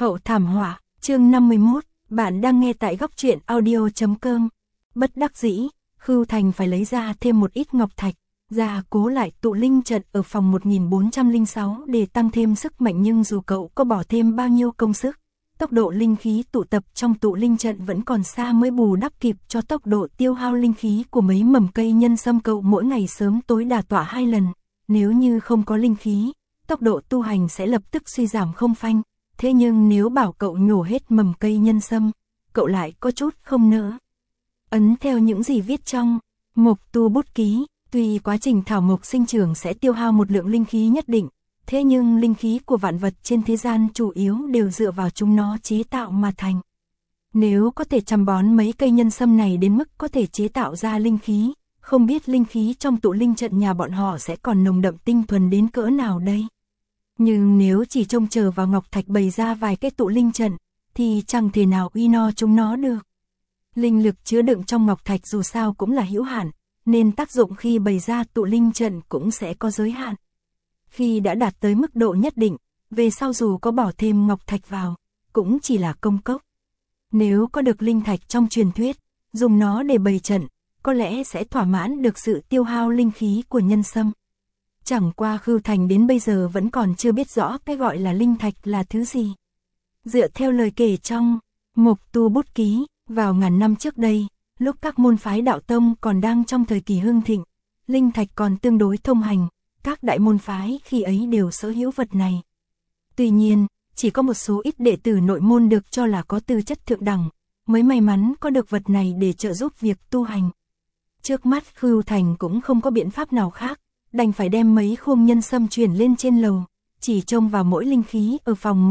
Hậu thảm họa, chương 51, bạn đang nghe tại góc truyện audio.com. Bất đắc dĩ, Khưu Thành phải lấy ra thêm một ít ngọc thạch, gia cố lại tụ linh trận ở phòng 1406 để tăng thêm sức mạnh, nhưng dù cậu có bỏ thêm bao nhiêu công sức, tốc độ linh khí tụ tập trong tụ linh trận vẫn còn xa mới bù đắp kịp cho tốc độ tiêu hao linh khí của mấy mầm cây nhân sâm cậu mỗi ngày sớm tối đả tọa 2 lần. Nếu như không có linh khí, tốc độ tu hành sẽ lập tức suy giảm không phanh. Thế nhưng nếu bảo cậu nhổ hết mầm cây nhân sâm, cậu lại có chút không nỡ. Ấn theo những gì viết trong mộc tu bút ký, tuy quá trình thảo mộc sinh trưởng sẽ tiêu hao một lượng linh khí nhất định, thế nhưng linh khí của vạn vật trên thế gian chủ yếu đều dựa vào chúng nó chế tạo mà thành. Nếu có thể chăm bón mấy cây nhân sâm này đến mức có thể chế tạo ra linh khí, không biết linh khí trong tụ linh trận nhà bọn họ sẽ còn nồng đậm tinh thuần đến cỡ nào đây. Nhưng nếu chỉ trông chờ vào ngọc thạch bày ra vài cái tụ linh trận, thì chẳng thể nào uy no chúng nó được. Linh lực chứa đựng trong ngọc thạch dù sao cũng là hữu hạn, nên tác dụng khi bày ra tụ linh trận cũng sẽ có giới hạn. Khi đã đạt tới mức độ nhất định, về sau dù có bỏ thêm ngọc thạch vào, cũng chỉ là công cốc. Nếu có được linh thạch trong truyền thuyết, dùng nó để bày trận, có lẽ sẽ thỏa mãn được sự tiêu hao linh khí của nhân sâm. Chẳng qua Khưu Thành đến bây giờ vẫn còn chưa biết rõ cái gọi là linh thạch là thứ gì. Dựa theo lời kể trong mộc tu bút ký, vào ngàn năm trước đây, lúc các môn phái đạo tông còn đang trong thời kỳ hưng thịnh, linh thạch còn tương đối thông hành, các đại môn phái khi ấy đều sở hữu vật này. Tuy nhiên, chỉ có một số ít đệ tử nội môn được cho là có tư chất thượng đẳng, mới may mắn có được vật này để trợ giúp việc tu hành. Trước mắt Khưu Thành cũng không có biện pháp nào khác, đành phải đem mấy khuôn nhân sâm chuyển lên trên lầu, chỉ trông vào mỗi linh khí ở phòng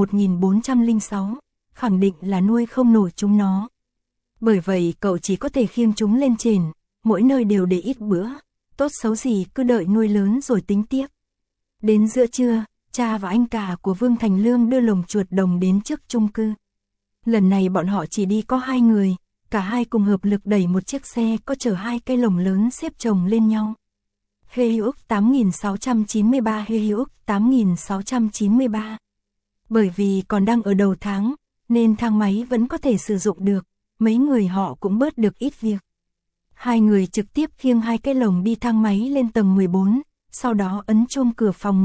1406, khẳng định là nuôi không nổi chúng nó. Bởi vậy cậu chỉ có thể khiêng chúng lên trên, mỗi nơi đều để ít bữa, tốt xấu gì cứ đợi nuôi lớn rồi tính tiếp. Đến giữa trưa, cha và anh cả của Vương Thành Lương đưa lồng chuột đồng đến trước chung cư. Lần này bọn họ chỉ đi có 2 người, cả hai cùng hợp lực đẩy một chiếc xe có chở 2 cái lồng lớn xếp chồng lên nhau. Helios 8693 Helios 8693. Bởi vì còn đang ở đầu tháng, nên thang máy vẫn có thể sử dụng được, mấy người họ cũng bớt được ít việc. 2 người trực tiếp khiêng 2 cái lồng đi thang máy lên tầng 14, sau đó ấn chuông cửa phòng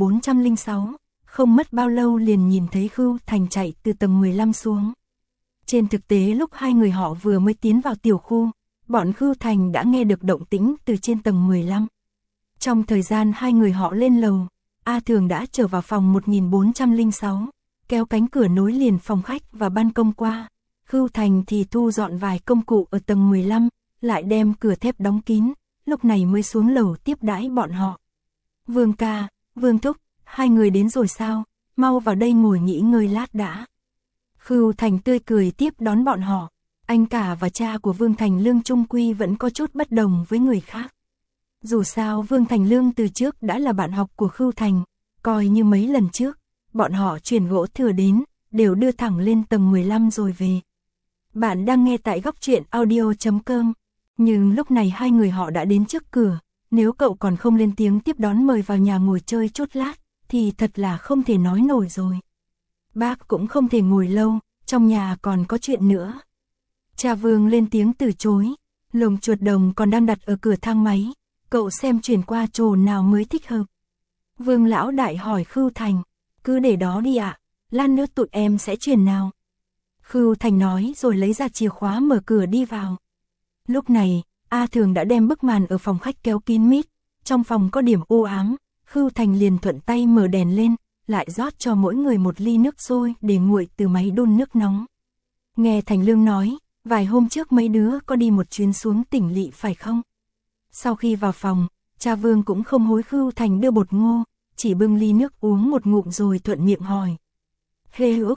1406, không mất bao lâu liền nhìn thấy Khưu Thành chạy từ tầng 15 xuống. Trên thực tế lúc 2 người họ vừa mới tiến vào tiểu khu, bọn Khưu Thành đã nghe được động tĩnh từ trên tầng 15. Trong thời gian 2 người họ lên lầu, A Thường đã trở vào phòng 1406, kéo cánh cửa nối liền phòng khách và ban công qua. Khưu Thành thì thu dọn vài công cụ ở tầng 15, lại đem cửa thép đóng kín, lúc này mới xuống lầu tiếp đãi bọn họ. Vương ca, Vương thúc, 2 người đến rồi sao, mau vào đây ngồi nghỉ ngơi lát đã. Khưu Thành tươi cười tiếp đón bọn họ. Anh cả và cha của Vương Thành Lương trung quy vẫn có chút bất đồng với người khác. Dù sao Vương Thành Lương từ trước đã là bạn học của Khưu Thành, coi như mấy lần trước, bọn họ chuyển gỗ thừa đến, đều đưa thẳng lên tầng 15 rồi về. Bạn đang nghe tại góc truyện audio.com, nhưng lúc này 2 người họ đã đến trước cửa, nếu cậu còn không lên tiếng tiếp đón mời vào nhà ngồi chơi chút lát, thì thật là không thể nói nổi rồi. Bác cũng không thể ngồi lâu, trong nhà còn có chuyện nữa. Cha Vương lên tiếng từ chối, lồng chuột đồng còn đang đặt ở cửa thang máy, cậu xem chuyển qua chỗ nào mới thích hợp. Vương lão đại hỏi Khưu Thành, cứ để đó đi ạ, lát nữa tụi em sẽ chuyển nào. Khưu Thành nói rồi lấy ra chìa khóa mở cửa đi vào. Lúc này, A Thường đã đem bức màn ở phòng khách kéo kín mít, trong phòng có điểm u ám, Khưu Thành liền thuận tay mở đèn lên, lại rót cho mỗi người một ly nước sôi để nguội từ máy đun nước nóng. Nghe Thành Lương nói, vài hôm trước mấy đứa có đi một chuyến xuống tỉnh lỵ phải không? Sau khi vào phòng, cha Vương cũng không hối Khưu Thành đưa bột ngô, chỉ bưng ly nước uống một ngụm rồi thuận miệng hỏi. Helios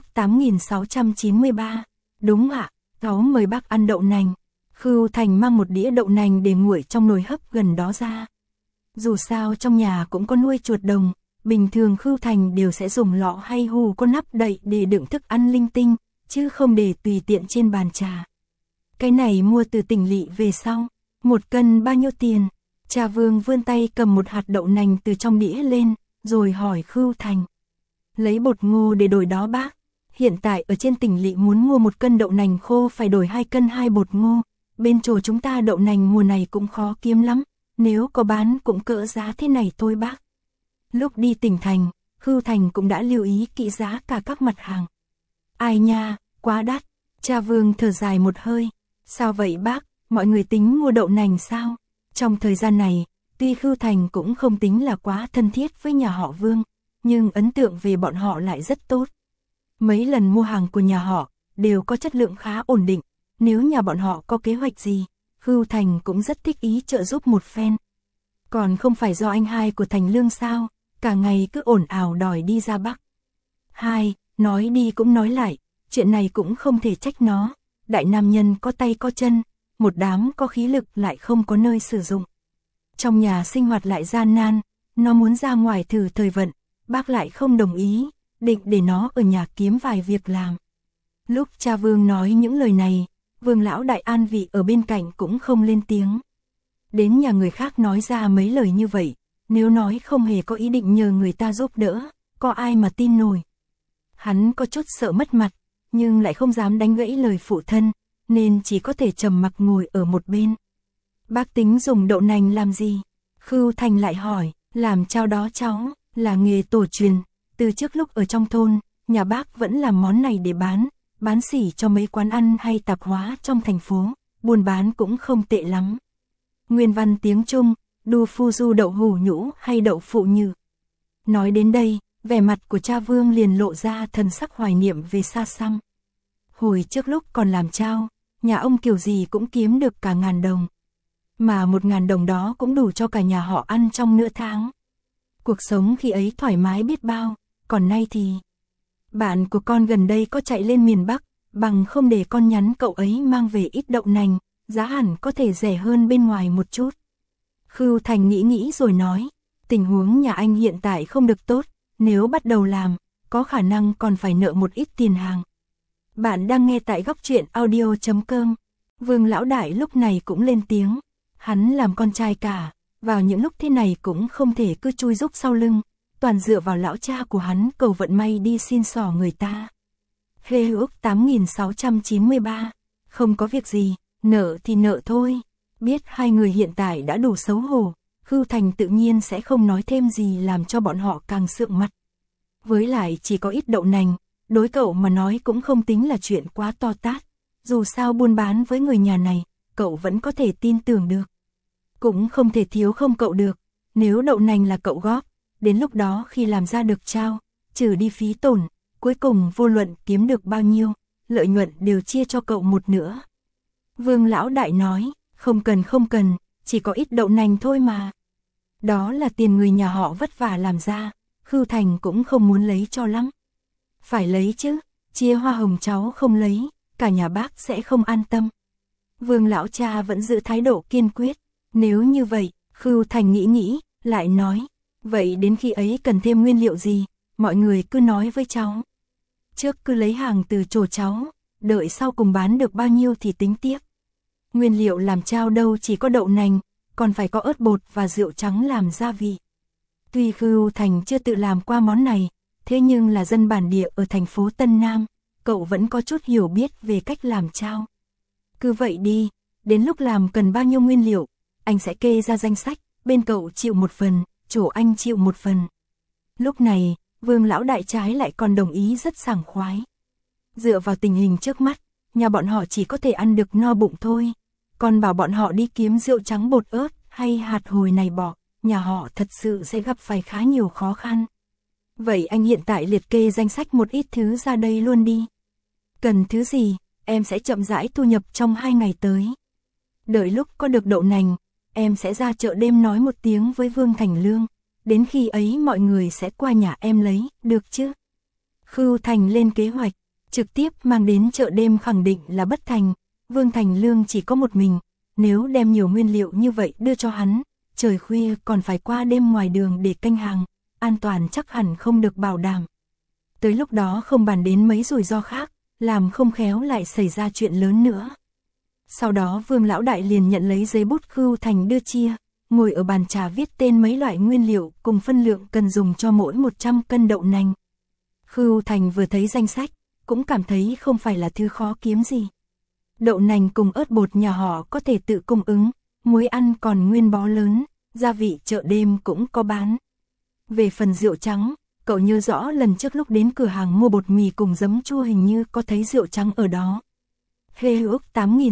8693, đúng ạ, cháu mời bác ăn đậu nành. Khưu Thành mang một đĩa đậu nành để nguội trong nồi hấp gần đó ra. Dù sao trong nhà cũng có nuôi chuột đồng, bình thường Khưu Thành đều sẽ dùng lọ hay hù có nắp đậy để đựng thức ăn linh tinh, chứ không để tùy tiện trên bàn trà. Cái này mua từ tỉnh lỵ về sau, 1 cân bao nhiêu tiền? Cha Vương vươn tay cầm một hạt đậu nành từ trong đĩa lên, rồi hỏi Khưu Thành. Lấy bột ngô để đổi đó bác. hiện tại ở trên tỉnh lỵ muốn mua 1 cân đậu nành khô phải đổi 2 cân 2 bột ngô, bên chỗ chúng ta đậu nành mùa này cũng khó kiếm lắm, nếu có bán cũng cỡ giá thế này thôi bác. Lúc đi tỉnh thành, Khưu Thành cũng đã lưu ý kỹ giá cả các mặt hàng. Ai nha, quá đắt, cha Vương thở dài một hơi, sao vậy bác, mọi người tính mua đậu nành sao? Trong thời gian này, tuy Khưu Thành cũng không tính là quá thân thiết với nhà họ Vương, nhưng ấn tượng về bọn họ lại rất tốt. Mấy lần mua hàng của nhà họ, đều có chất lượng khá ổn định, nếu nhà bọn họ có kế hoạch gì, Khưu Thành cũng rất thích ý trợ giúp một phen. Còn không phải do anh hai của Thành Lương sao, cả ngày cứ ồn ào đòi đi ra Bắc. Hai, nói đi cũng nói lại, chuyện này cũng không thể trách nó, đại nam nhân có tay có chân, một đám có khí lực lại không có nơi sử dụng. Trong nhà sinh hoạt lại gian nan, nó muốn ra ngoài thử thời vận, bác lại không đồng ý, định để nó ở nhà kiếm vài việc làm. Lúc cha Vương nói những lời này, Vương lão đại an vị ở bên cạnh cũng không lên tiếng. Đến nhà người khác nói ra mấy lời như vậy, nếu nói không hề có ý định nhờ người ta giúp đỡ, có ai mà tin nổi. Hắn có chút sợ mất mặt, nhưng lại không dám đánh gãy lời phụ thân, nên chỉ có thể trầm mặc ngồi ở một bên. Bác tính dùng đậu nành làm gì? Khưu Thành lại hỏi, làm cháo đó cháu, là nghề tổ truyền, từ trước lúc ở trong thôn, nhà bác vẫn làm món này để bán xỉ cho mấy quán ăn hay tạp hóa trong thành phố, buôn bán cũng không tệ lắm. Nguyên văn tiếng Trung, đu phu du đậu hủ nhũ hay đậu phụ nhừ. Nói đến đây, vẻ mặt của cha Vương liền lộ ra thần sắc hoài niệm về xa xăm. Hồi trước lúc còn làm chao, nhà ông kiểu gì cũng kiếm được cả 1000 đồng. Mà 1000 đồng đó cũng đủ cho cả nhà họ ăn trong nửa tháng. Cuộc sống khi ấy thoải mái biết bao, còn nay thì... Bạn của con gần đây có chạy lên miền Bắc, bằng không để con nhắn cậu ấy mang về ít đậu nành, giá hẳn có thể rẻ hơn bên ngoài một chút. Khưu Thành nghĩ rồi nói, tình huống nhà anh hiện tại không được tốt, nếu bắt đầu làm, có khả năng còn phải nợ một ít tiền hàng. Bạn đang nghe tại góc truyện audio.com. Vương lão đại lúc này cũng lên tiếng, hắn làm con trai cả, vào những lúc thế này cũng không thể cứ chui rúc sau lưng, toàn dựa vào lão cha của hắn cầu vận may đi xin xỏ người ta. Hê ước 8693, không có việc gì, nợ thì nợ thôi. Biết hai người hiện tại đã đủ xấu hổ, Khưu Thành tự nhiên sẽ không nói thêm gì làm cho bọn họ càng sượng mặt. Với lại chỉ có ít đậu nành, đối cậu mà nói cũng không tính là chuyện quá to tát. Dù sao buôn bán với người nhà này, cậu vẫn có thể tin tưởng được. Cũng không thể thiếu không cậu được, nếu đậu nành là cậu góp, đến lúc đó khi làm ra được chao, trừ đi phí tổn, cuối cùng vô luận kiếm được bao nhiêu, lợi nhuận đều chia cho cậu một nửa. Vương lão đại nói, không cần, chỉ có ít đậu nành thôi mà. Đó là tiền người nhà họ vất vả làm ra, Khưu Thành cũng không muốn lấy cho lắm. Phải lấy chứ, chia hoa hồng cháu không lấy, cả nhà bác sẽ không an tâm. Vương lão cha vẫn giữ thái độ kiên quyết, nếu như vậy, Khưu Thành nghĩ, lại nói, vậy đến khi ấy cần thêm nguyên liệu gì, mọi người cứ nói với cháu. Trước cứ lấy hàng từ chỗ cháu, đợi sau cùng bán được bao nhiêu thì tính tiếp. Nguyên liệu làm chao đâu chỉ có đậu nành, còn phải có ớt bột và rượu trắng làm gia vị. Tuy Khưu Thành chưa tự làm qua món này, thế nhưng là dân bản địa ở thành phố Tân Nam, cậu vẫn có chút hiểu biết về cách làm chao. Cứ vậy đi, đến lúc làm cần bao nhiêu nguyên liệu, anh sẽ kê ra danh sách, bên cậu chịu một phần, chỗ anh chịu một phần. Lúc này, Vương lão đại trái lại còn đồng ý rất sảng khoái. Dựa vào tình hình trước mắt, nhà bọn họ chỉ có thể ăn được no bụng thôi. Còn bảo bọn họ đi kiếm rượu trắng bột ớt hay hạt hồi này bỏ, nhà họ thật sự sẽ gặp phải khá nhiều khó khăn. Vậy anh hiện tại liệt kê danh sách một ít thứ ra đây luôn đi. Cần thứ gì, em sẽ chậm rãi thu nhập trong 2 ngày tới. Đợi lúc có được đậu nành, em sẽ ra chợ đêm nói một tiếng với Vương Thành Lương. Đến khi ấy mọi người sẽ qua nhà em lấy, được chứ? Khưu Thành lên kế hoạch, trực tiếp mang đến chợ đêm khẳng định là bất thành. Vương Thành Lương chỉ có một mình, nếu đem nhiều nguyên liệu như vậy đưa cho hắn, trời khuya còn phải qua đêm ngoài đường để canh hàng, an toàn chắc hẳn không được bảo đảm. Tới lúc đó không bàn đến mấy rủi ro khác, làm không khéo lại xảy ra chuyện lớn nữa. Sau đó Vương lão đại liền nhận lấy giấy bút Khưu Thành đưa chia, ngồi ở bàn trà viết tên mấy loại nguyên liệu cùng phân lượng cần dùng cho mỗi 100 cân đậu nành. Khưu Thành vừa thấy danh sách, cũng cảm thấy không phải là thứ khó kiếm gì. Đậu nành cùng ớt bột nhà họ có thể tự cung ứng, muối ăn còn nguyên bó lớn, gia vị chợ đêm cũng có bán. Về phần rượu trắng, cậu nhớ rõ lần trước lúc đến cửa hàng mua bột mì cùng giấm chua hình như có thấy rượu trắng ở đó. Hê ước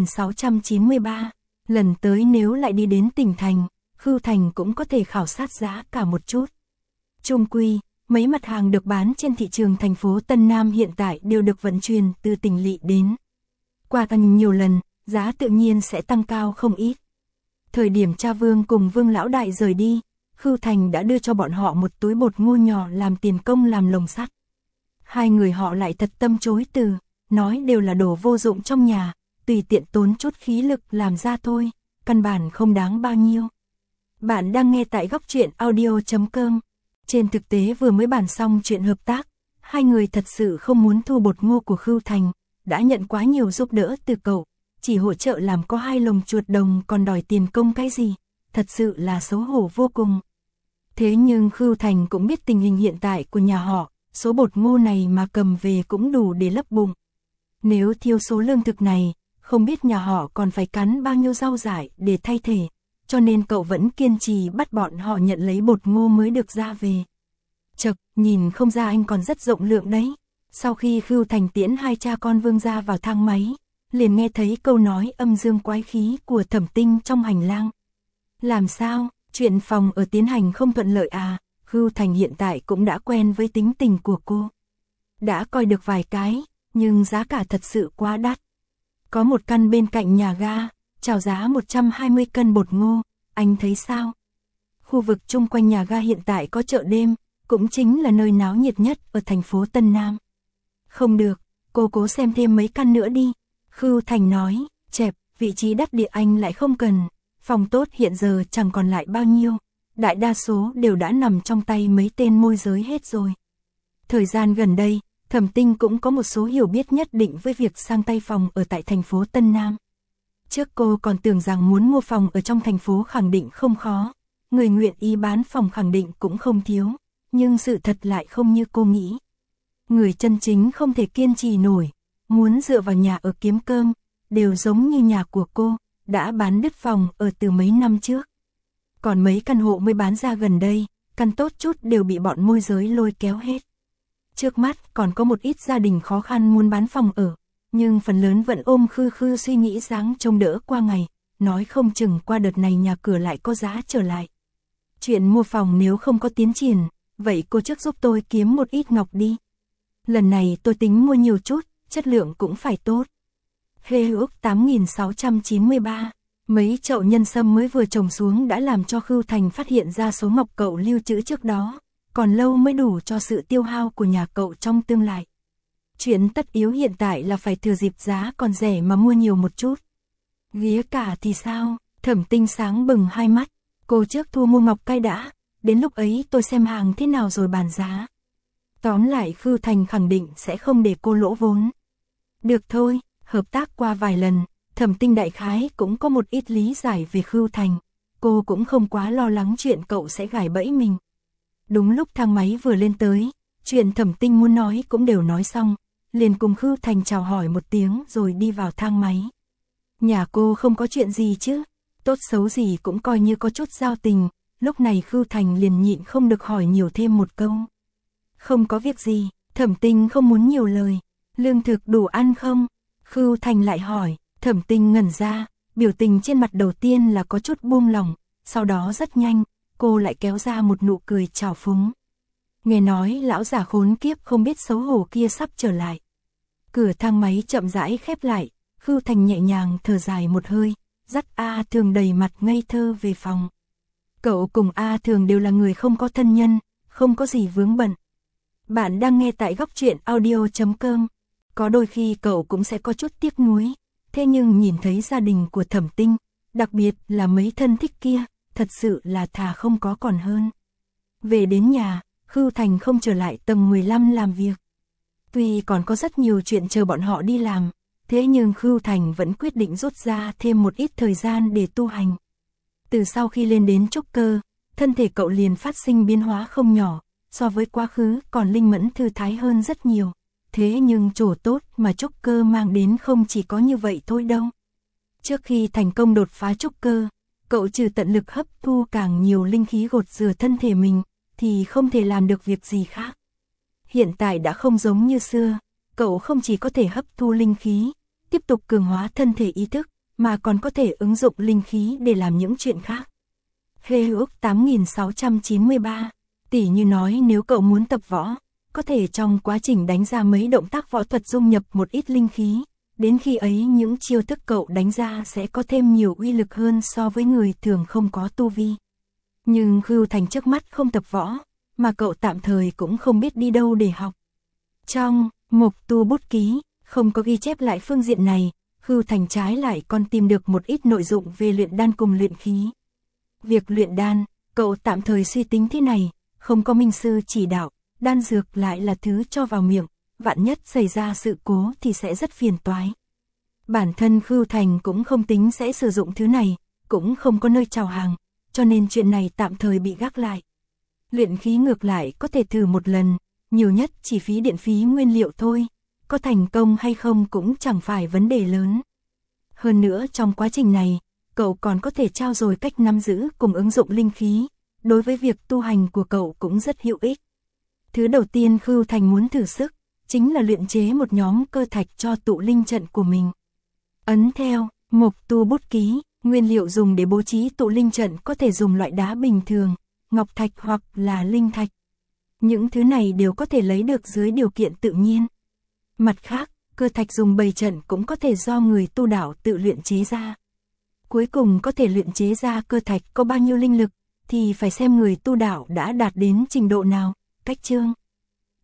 8693, lần tới nếu lại đi đến tỉnh thành, Khưu Thành cũng có thể khảo sát giá cả một chút. Chung quy, mấy mặt hàng được bán trên thị trường thành phố Tân Nam hiện tại đều được vận chuyển từ tỉnh lỵ đến. Qua tăng nhiều lần, giá tự nhiên sẽ tăng cao không ít. Thời điểm cha Vương cùng Vương Lão Đại rời đi, Khưu Thành đã đưa cho bọn họ một túi bột ngô nhỏ làm tiền công làm lồng sắt. Hai người họ lại thật tâm chối từ, nói đều là đồ vô dụng trong nhà, tùy tiện tốn chút khí lực làm ra thôi, căn bản không đáng bao nhiêu. Bạn đang nghe tại Góc Truyện Audio.com. Trên thực tế vừa mới bàn xong chuyện hợp tác, hai người thật sự không muốn thu bột ngô của Khưu Thành, đã nhận quá nhiều giúp đỡ từ cậu, chỉ hỗ trợ làm có 2 lồng chuột đồng còn đòi tiền công cái gì, thật sự là xấu hổ vô cùng. Thế nhưng Khưu Thành cũng biết tình hình hiện tại của nhà họ, số bột ngô này mà cầm về cũng đủ để lấp bụng. Nếu thiếu số lương thực này, không biết nhà họ còn phải cắn bao nhiêu rau dại để thay thế, cho nên cậu vẫn kiên trì bắt bọn họ nhận lấy bột ngô mới được ra về. Chậc, nhìn không ra anh còn rất rộng lượng đấy. Sau khi Khưu Thành tiễn hai cha con Vương gia vào thang máy, liền nghe thấy câu nói âm dương quái khí của Thẩm Tinh trong hành lang. Làm sao, chuyện phòng ở tiến hành không thuận lợi à? Khưu Thành hiện tại cũng đã quen với tính tình của cô. Đã coi được vài cái, nhưng giá cả thật sự quá đắt. Có một căn bên cạnh nhà ga, chào giá 120 cân bột ngô, anh thấy sao? Khu vực chung quanh nhà ga hiện tại có chợ đêm, cũng chính là nơi náo nhiệt nhất ở thành phố Tân Nam. Không được, cô cố xem thêm mấy căn nữa đi. Khưu Thành nói, chẹp, vị trí đắc địa anh lại không cần, phòng tốt hiện giờ chẳng còn lại bao nhiêu, đại đa số đều đã nằm trong tay mấy tên môi giới hết rồi. Thời gian gần đây, Thẩm Tinh cũng có một số hiểu biết nhất định với việc sang tay phòng ở tại thành phố Tân Nam. Trước cô còn tưởng rằng muốn mua phòng ở trong thành phố khẳng định không khó, người nguyện ý bán phòng khẳng định cũng không thiếu, nhưng sự thật lại không như cô nghĩ. Người chân chính không thể kiên trì nổi, muốn dựa vào nhà ở kiếm cơm, đều giống như nhà của cô, đã bán đứt phòng ở từ mấy năm trước. Còn mấy căn hộ mới bán ra gần đây, căn tốt chút đều bị bọn môi giới lôi kéo hết. Trước mắt còn có một ít gia đình khó khăn muốn bán phòng ở, nhưng phần lớn vẫn ôm khư suy nghĩ dáng trông đỡ qua ngày, nói không chừng qua đợt này nhà cửa lại có giá trở lại. Chuyện mua phòng nếu không có tiến triển, vậy cô trước giúp tôi kiếm một ít ngọc đi. Lần này tôi tính mua nhiều chút, chất lượng cũng phải tốt. Hê ước 8693, mấy chậu nhân sâm mới vừa trồng xuống đã làm cho Khưu Thành phát hiện ra số ngọc cậu lưu trữ trước đó, còn lâu mới đủ cho sự tiêu hao của nhà cậu trong tương lai. Chuyện tất yếu hiện tại là phải thừa dịp giá còn rẻ mà mua nhiều một chút. Ghía cả thì sao? Thẩm Tinh sáng bừng hai mắt, cô trước thu mua ngọc cay đã, đến lúc ấy tôi xem hàng thế nào rồi bàn giá. Tóm lại Khưu Thành khẳng định sẽ không để cô lỗ vốn. Được thôi, hợp tác qua vài lần, Thẩm Tinh đại khái cũng có một ít lý giải về Khưu Thành, cô cũng không quá lo lắng chuyện cậu sẽ gài bẫy mình. Đúng lúc thang máy vừa lên tới, chuyện Thẩm Tinh muốn nói cũng đều nói xong, liền cùng Khưu Thành chào hỏi một tiếng rồi đi vào thang máy. Nhà cô không có chuyện gì chứ, tốt xấu gì cũng coi như có chút giao tình, lúc này Khưu Thành liền nhịn không được hỏi nhiều thêm một câu. Không có việc gì, Thẩm Tinh không muốn nhiều lời, lương thực đủ ăn không? Khưu Thành lại hỏi, Thẩm Tinh ngẩn ra, biểu tình trên mặt đầu tiên là có chút buông lỏng, sau đó rất nhanh, cô lại kéo ra một nụ cười trào phúng. Nghe nói lão già khốn kiếp không biết xấu hổ kia sắp trở lại. Cửa thang máy chậm rãi khép lại, Khưu Thành nhẹ nhàng thở dài một hơi, dắt A Thường đầy mặt ngây thơ về phòng. Cậu cùng A Thường đều là người không có thân nhân, không có gì vướng bận. Bạn đang nghe tại Góc Truyện Audio.com. Có đôi khi cậu cũng sẽ có chút tiếc nuối, thế nhưng nhìn thấy gia đình của Thẩm Tinh, đặc biệt là mấy thân thích kia, thật sự là thà không có còn hơn. Về đến nhà, Khưu Thành không trở lại tầng 15 làm việc. Tuy còn có rất nhiều chuyện chờ bọn họ đi làm, thế nhưng Khưu Thành vẫn quyết định rút ra thêm một ít thời gian để tu hành. Từ sau khi lên đến trúc cơ, thân thể cậu liền phát sinh biến hóa không nhỏ, so với quá khứ còn linh mẫn thư thái hơn rất nhiều. Thế nhưng chỗ tốt mà trúc cơ mang đến không chỉ có như vậy thôi đâu. Trước khi thành công đột phá trúc cơ, cậu trừ tận lực hấp thu càng nhiều linh khí gột rửa thân thể mình, thì không thể làm được việc gì khác. Hiện tại đã không giống như xưa, cậu không chỉ có thể hấp thu linh khí, tiếp tục cường hóa thân thể ý thức, mà còn có thể ứng dụng linh khí để làm những chuyện khác. Hê ước 8693, tỉ như nói nếu cậu muốn tập võ, có thể trong quá trình đánh ra mấy động tác võ thuật dung nhập một ít linh khí, đến khi ấy những chiêu thức cậu đánh ra sẽ có thêm nhiều uy lực hơn so với người thường không có tu vi. Nhưng Khưu Thành trước mắt không tập võ, mà cậu tạm thời cũng không biết đi đâu để học. Trong mục tu bút ký, không có ghi chép lại phương diện này, Khưu Thành trái lại còn tìm được một ít nội dụng về luyện đan cùng luyện khí. Việc luyện đan, cậu tạm thời suy tính thế này, không có minh sư chỉ đạo, đan dược lại là thứ cho vào miệng, vạn nhất xảy ra sự cố thì sẽ rất phiền toái. Bản thân Khưu Thành cũng không tính sẽ sử dụng thứ này, cũng không có nơi chào hàng, cho nên chuyện này tạm thời bị gác lại. Luyện khí ngược lại có thể thử một lần, nhiều nhất chỉ phí điện phí nguyên liệu thôi, có thành công hay không cũng chẳng phải vấn đề lớn. Hơn nữa trong quá trình này, cậu còn có thể trao dồi cách nắm giữ cùng ứng dụng linh khí, đối với việc tu hành của cậu cũng rất hữu ích. Thứ đầu tiên Khưu Thành muốn thử sức, chính là luyện chế một nhóm cơ thạch cho tụ linh trận của mình. Ấn theo mục tu bút ký, nguyên liệu dùng để bố trí tụ linh trận có thể dùng loại đá bình thường, ngọc thạch hoặc là linh thạch. Những thứ này đều có thể lấy được dưới điều kiện tự nhiên. Mặt khác, cơ thạch dùng bày trận cũng có thể do người tu đạo tự luyện chế ra. Cuối cùng có thể luyện chế ra cơ thạch có bao nhiêu linh lực, thì phải xem người tu đạo đã đạt đến trình độ nào. Cách chương